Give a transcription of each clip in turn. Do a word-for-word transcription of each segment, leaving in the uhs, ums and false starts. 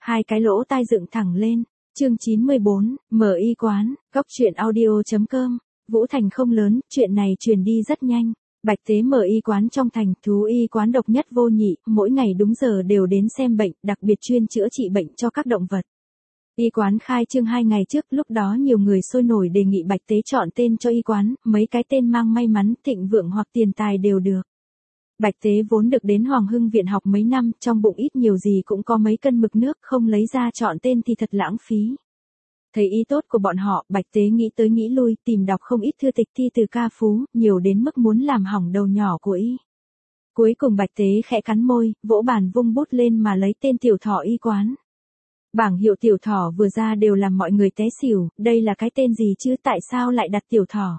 Hai cái lỗ tai dựng thẳng lên. Chương chín mươi bốn, mở y quán, góc truyện audio.com. Vũ Thành không lớn, chuyện này truyền đi rất nhanh. Bạch Tế mở y quán trong thành, thú y quán độc nhất vô nhị, mỗi ngày đúng giờ đều đến xem bệnh, đặc biệt chuyên chữa trị bệnh cho các động vật. Y quán khai trương hai ngày trước, lúc đó nhiều người sôi nổi đề nghị Bạch Tế chọn tên cho y quán, mấy cái tên mang may mắn, thịnh vượng hoặc tiền tài đều được. Bạch Tế vốn được đến Hoàng Hưng Viện học mấy năm, trong bụng ít nhiều gì cũng có mấy cân mực nước, không lấy ra chọn tên thì thật lãng phí. Thấy ý tốt của bọn họ, Bạch Tế nghĩ tới nghĩ lui, tìm đọc không ít thư tịch thi từ ca phú, nhiều đến mức muốn làm hỏng đầu nhỏ của y. Cuối cùng Bạch Tế khẽ cắn môi, vỗ bàn vung bút lên mà lấy tên Tiểu Thỏ y quán. Bảng hiệu Tiểu Thỏ vừa ra đều làm mọi người té xỉu, đây là cái tên gì chứ, tại sao lại đặt Tiểu Thỏ?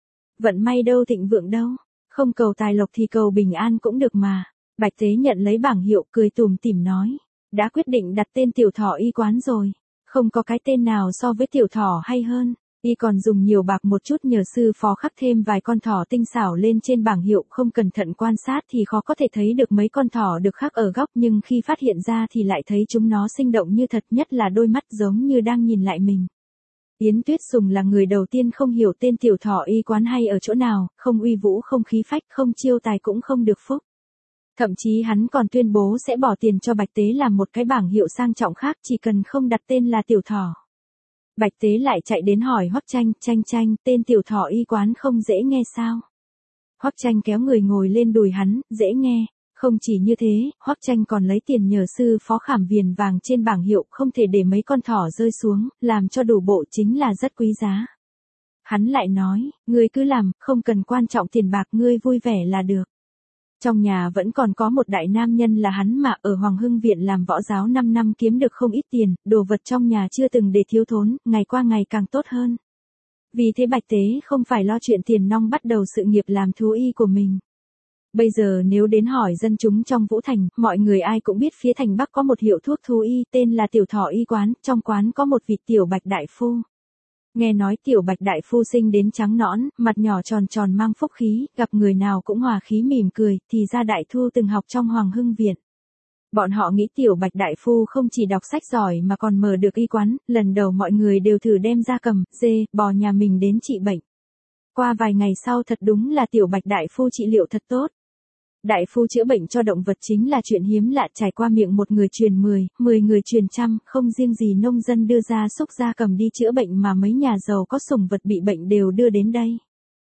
Vận may đâu, thịnh vượng đâu, không cầu tài lộc thì cầu bình an cũng được mà. Bạch Tế nhận lấy bảng hiệu, cười tủm tỉm nói, đã quyết định đặt tên Tiểu Thỏ y quán rồi. Không có cái tên nào so với Tiểu Thỏ hay hơn. Y còn dùng nhiều bạc một chút nhờ sư phó khắc thêm vài con thỏ tinh xảo lên trên bảng hiệu, không cẩn thận quan sát thì khó có thể thấy được mấy con thỏ được khắc ở góc, nhưng khi phát hiện ra thì lại thấy chúng nó sinh động như thật, nhất là đôi mắt giống như đang nhìn lại mình. Yến Tuyết Sùng là người đầu tiên không hiểu tên Tiểu Thỏ y quán hay ở chỗ nào, không uy vũ không khí phách, không chiêu tài cũng không được phúc. Thậm chí hắn còn tuyên bố sẽ bỏ tiền cho Bạch Tế làm một cái bảng hiệu sang trọng khác, chỉ cần không đặt tên là Tiểu Thỏ. Bạch Tế lại chạy đến hỏi Hoắc Tranh, Tranh Tranh, tên Tiểu Thỏ y quán không dễ nghe sao? Hoắc Tranh kéo người ngồi lên đùi hắn, dễ nghe. Không chỉ như thế, Hoắc Tranh còn lấy tiền nhờ sư phó khảm viền vàng trên bảng hiệu, không thể để mấy con thỏ rơi xuống, làm cho đủ bộ, chính là rất quý giá. Hắn lại nói, ngươi cứ làm, không cần quan trọng tiền bạc, ngươi vui vẻ là được. Trong nhà vẫn còn có một đại nam nhân là hắn mà, ở Hoàng Hưng Viện làm võ giáo năm năm kiếm được không ít tiền, đồ vật trong nhà chưa từng để thiếu thốn, ngày qua ngày càng tốt hơn. Vì thế Bạch Tế không phải lo chuyện tiền nong bắt đầu sự nghiệp làm thú y của mình. Bây giờ nếu đến hỏi dân chúng trong Vũ Thành, mọi người ai cũng biết phía thành Bắc có một hiệu thuốc thú y tên là Tiểu Thỏ y quán, trong quán có một vị Tiểu Bạch đại phu. Nghe nói Tiểu Bạch đại phu sinh đến trắng nõn, mặt nhỏ tròn tròn mang phúc khí, gặp người nào cũng hòa khí mỉm cười, thì ra Đại Thu từng học trong Hoàng Hưng Viện. Bọn họ nghĩ Tiểu Bạch đại phu không chỉ đọc sách giỏi mà còn mở được y quán, lần đầu mọi người đều thử đem gia cầm, dê, bò nhà mình đến trị bệnh. Qua vài ngày sau thật đúng là Tiểu Bạch đại phu trị liệu thật tốt. Đại phu chữa bệnh cho động vật chính là chuyện hiếm lạ, trải qua miệng một người truyền mười, mười người truyền trăm, không riêng gì nông dân đưa gia súc gia cầm đi chữa bệnh mà mấy nhà giàu có sủng vật bị bệnh đều đưa đến đây.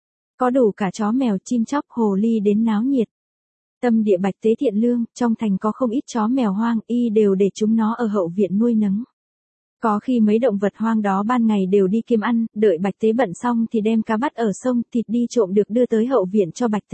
Có đủ cả chó mèo, chim chóc, hồ ly đến náo nhiệt. Tâm địa Bạch Tế thiện lương, trong thành có không ít chó mèo hoang, y đều để chúng nó ở hậu viện nuôi nấng. Có khi mấy động vật hoang đó ban ngày đều đi kiếm ăn, đợi Bạch Tế bận xong thì đem cá bắt ở sông, thịt đi trộm được đưa tới hậu viện cho Bạch Tế.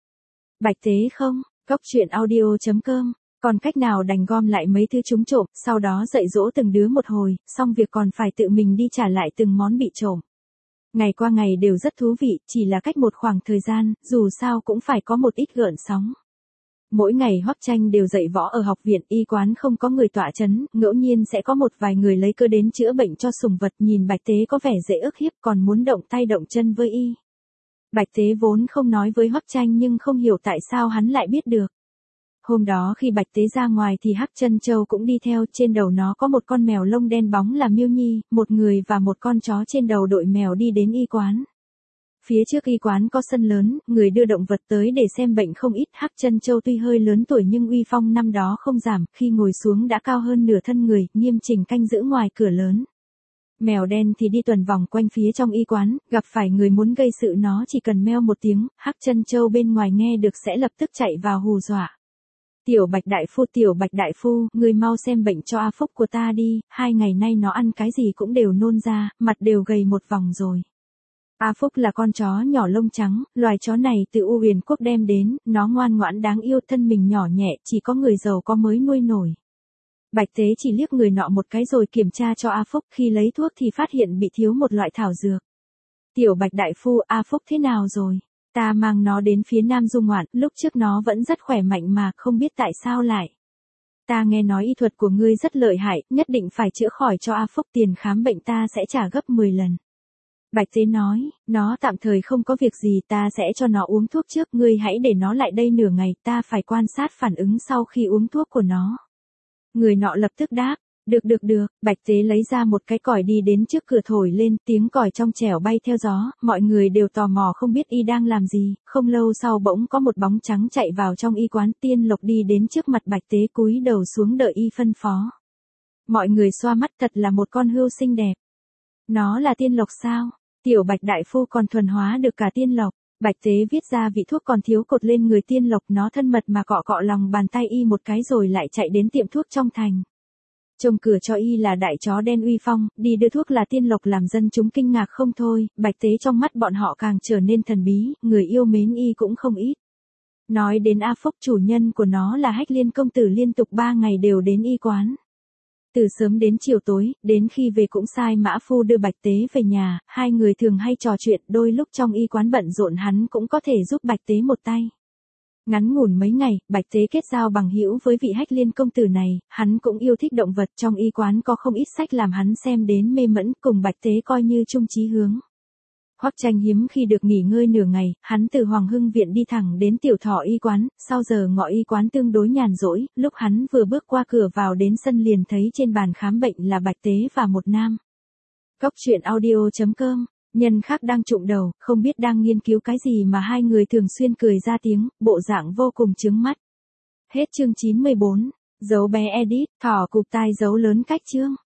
Bạch Tế không, góc truyện audio.com, còn cách nào đành gom lại mấy thứ chúng trộm, sau đó dạy dỗ từng đứa một hồi, xong việc còn phải tự mình đi trả lại từng món bị trộm. Ngày qua ngày đều rất thú vị, chỉ là cách một khoảng thời gian, dù sao cũng phải có một ít gợn sóng. Mỗi ngày Hoắc Tranh đều dạy võ ở học viện, y quán không có người tọa chấn, ngẫu nhiên sẽ có một vài người lấy cơ đến chữa bệnh cho sủng vật, nhìn Bạch Tế có vẻ dễ ức hiếp còn muốn động tay động chân với y. Bạch Tế vốn không nói với Hoắc Tranh nhưng không hiểu tại sao hắn lại biết được. Hôm đó khi Bạch Tế ra ngoài thì Hắc Chân Châu cũng đi theo, trên đầu nó có một con mèo lông đen bóng là Miêu Nhi, một người và một con chó trên đầu đội mèo đi đến y quán. Phía trước y quán có sân lớn, người đưa động vật tới để xem bệnh không ít, Hắc Chân Châu tuy hơi lớn tuổi nhưng uy phong năm đó không giảm, khi ngồi xuống đã cao hơn nửa thân người, nghiêm chỉnh canh giữ ngoài cửa lớn. Mèo đen thì đi tuần vòng quanh phía trong y quán, gặp phải người muốn gây sự nó chỉ cần meo một tiếng, Hắc Chân Châu bên ngoài nghe được sẽ lập tức chạy vào hù dọa. Tiểu Bạch đại phu, Tiểu Bạch đại phu, ngươi mau xem bệnh cho A Phúc của ta đi, hai ngày nay nó ăn cái gì cũng đều nôn ra, mặt đều gầy một vòng rồi. A Phúc là con chó nhỏ lông trắng, loài chó này từ U Huyền Quốc đem đến, nó ngoan ngoãn đáng yêu, thân mình nhỏ nhẹ, chỉ có người giàu có mới nuôi nổi. Bạch Tế chỉ liếc người nọ một cái rồi kiểm tra cho A Phúc, khi lấy thuốc thì phát hiện bị thiếu một loại thảo dược. Tiểu Bạch đại phu, A Phúc thế nào rồi? Ta mang nó đến phía Nam du ngoạn, lúc trước nó vẫn rất khỏe mạnh mà, không biết tại sao lại. Ta nghe nói y thuật của ngươi rất lợi hại, nhất định phải chữa khỏi cho A Phúc, tiền khám bệnh ta sẽ trả gấp mười lần. Bạch Tế nói, nó tạm thời không có việc gì, ta sẽ cho nó uống thuốc trước, ngươi hãy để nó lại đây nửa ngày, ta phải quan sát phản ứng sau khi uống thuốc của nó. Người nọ lập tức đáp, Được được được, Bạch Tế lấy ra một cái còi đi đến trước cửa thổi lên, tiếng còi trong trẻo bay theo gió, mọi người đều tò mò không biết y đang làm gì, không lâu sau bỗng có một bóng trắng chạy vào trong y quán, Tiên Lộc đi đến trước mặt Bạch Tế cúi đầu xuống đợi y phân phó. Mọi người xoa mắt, thật là một con hươu xinh đẹp. Nó là Tiên Lộc sao? Tiểu Bạch đại phu còn thuần hóa được cả Tiên Lộc. Bạch Tế viết ra vị thuốc còn thiếu cột lên người Tiên Lộc, nó thân mật mà cọ cọ lòng bàn tay y một cái rồi lại chạy đến tiệm thuốc trong thành. Trông cửa cho y là đại chó đen uy phong, đi đưa thuốc là Tiên Lộc làm dân chúng kinh ngạc không thôi, Bạch Tế trong mắt bọn họ càng trở nên thần bí, người yêu mến y cũng không ít. Nói đến A Phúc, chủ nhân của nó là Hách Liên công tử, liên tục ba ngày đều đến y quán. Từ sớm đến chiều tối, đến khi về cũng sai mã phu đưa Bạch Tế về nhà, hai người thường hay trò chuyện, đôi lúc trong y quán bận rộn hắn cũng có thể giúp Bạch Tế một tay. Ngắn ngủn mấy ngày, Bạch Tế kết giao bằng hữu với vị Hách Liên công tử này, hắn cũng yêu thích động vật, trong y quán có không ít sách làm hắn xem đến mê mẫn, cùng Bạch Tế coi như chung chí hướng. Hoắc Tranh hiếm khi được nghỉ ngơi nửa ngày, hắn từ Hoàng Hưng viện đi thẳng đến Tiểu Thọ y quán, sau giờ ngọ y quán tương đối nhàn rỗi, lúc hắn vừa bước qua cửa vào đến sân liền thấy trên bàn khám bệnh là Bạch Tế và một nam. Cốc truyện audio chấm com, nhân khác đang trụng đầu, không biết đang nghiên cứu cái gì mà hai người thường xuyên cười ra tiếng, bộ dạng vô cùng chướng mắt. Hết chương chín mươi bốn, dấu bé edit, thỏ cụp tai dấu lớn cách chương.